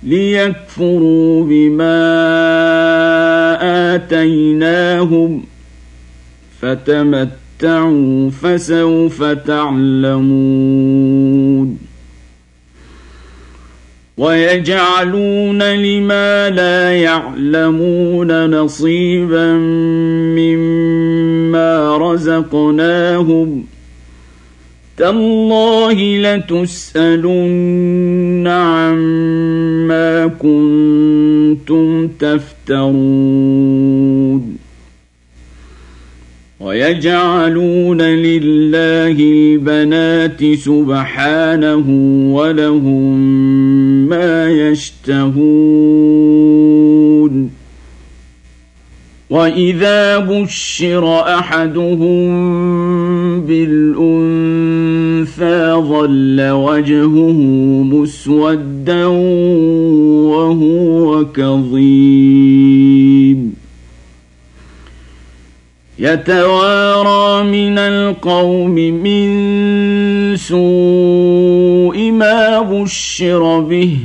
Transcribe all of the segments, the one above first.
ليكفروا بما آتيناهم فتمتعوا فسوف تعلمون ويجعلون لما لا يعلمون نصيبا مما رزقناهم تالله لتسألن عما كنتم تفترون ويجعلون لله البنات سبحانه ولهم ما يشتهون وإذا بشر أحدهم بالأنثى ظل وجهه مسودا وهو كظيم يتوارى من القوم من سوء ما بشر به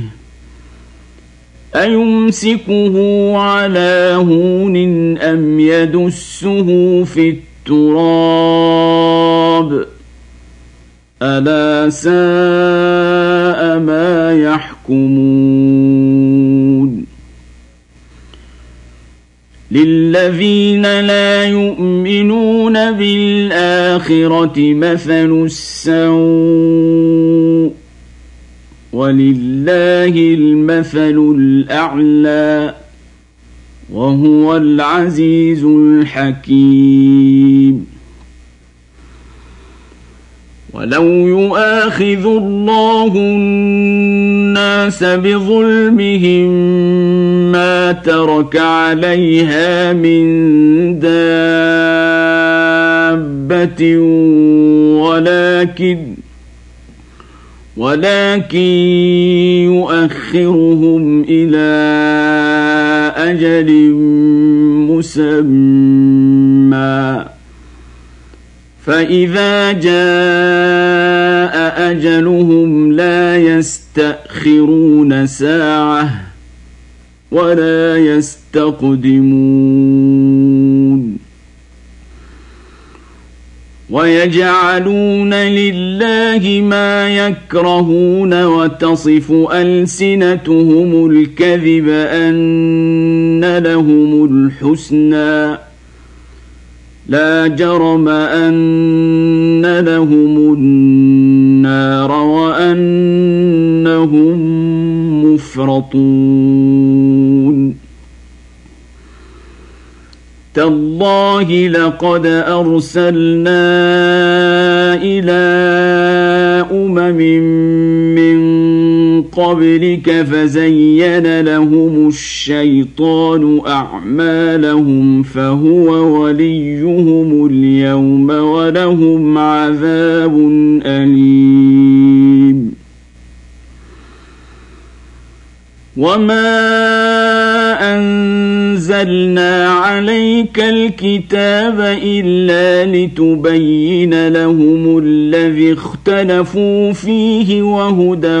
أيمسكه على هون أم يدسه في التراب ألا ساء ما يحكمون للذين لا يؤمنون بالآخرة مثل السوء ولله المثل الأعلى وهو العزيز الحكيم ولو يؤاخذ الله الناس بظلمهم ما ترك عليها من دابة ولكن يؤخرهم إلى أجل مسمى فإذا جاء أجلهم لا يستأخرون ساعة ولا يستقدمون ويجعلون لله ما يكرهون وتصف ألسنتهم الكذب أن لهم الحسنى لا جرم أن لهم النار وأنهم مفرطون تالله لقد أرسلنا إلى أمم من قبلك فزين لهم الشيطان أعمالهم فهو وليهم اليوم ولهم عذاب أليم وما أنزلنا عليك الكتاب إلا لتبين لهم الذي اختلفوا فيه وهدى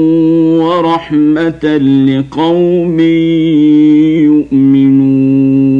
ورحمة لقوم يؤمنون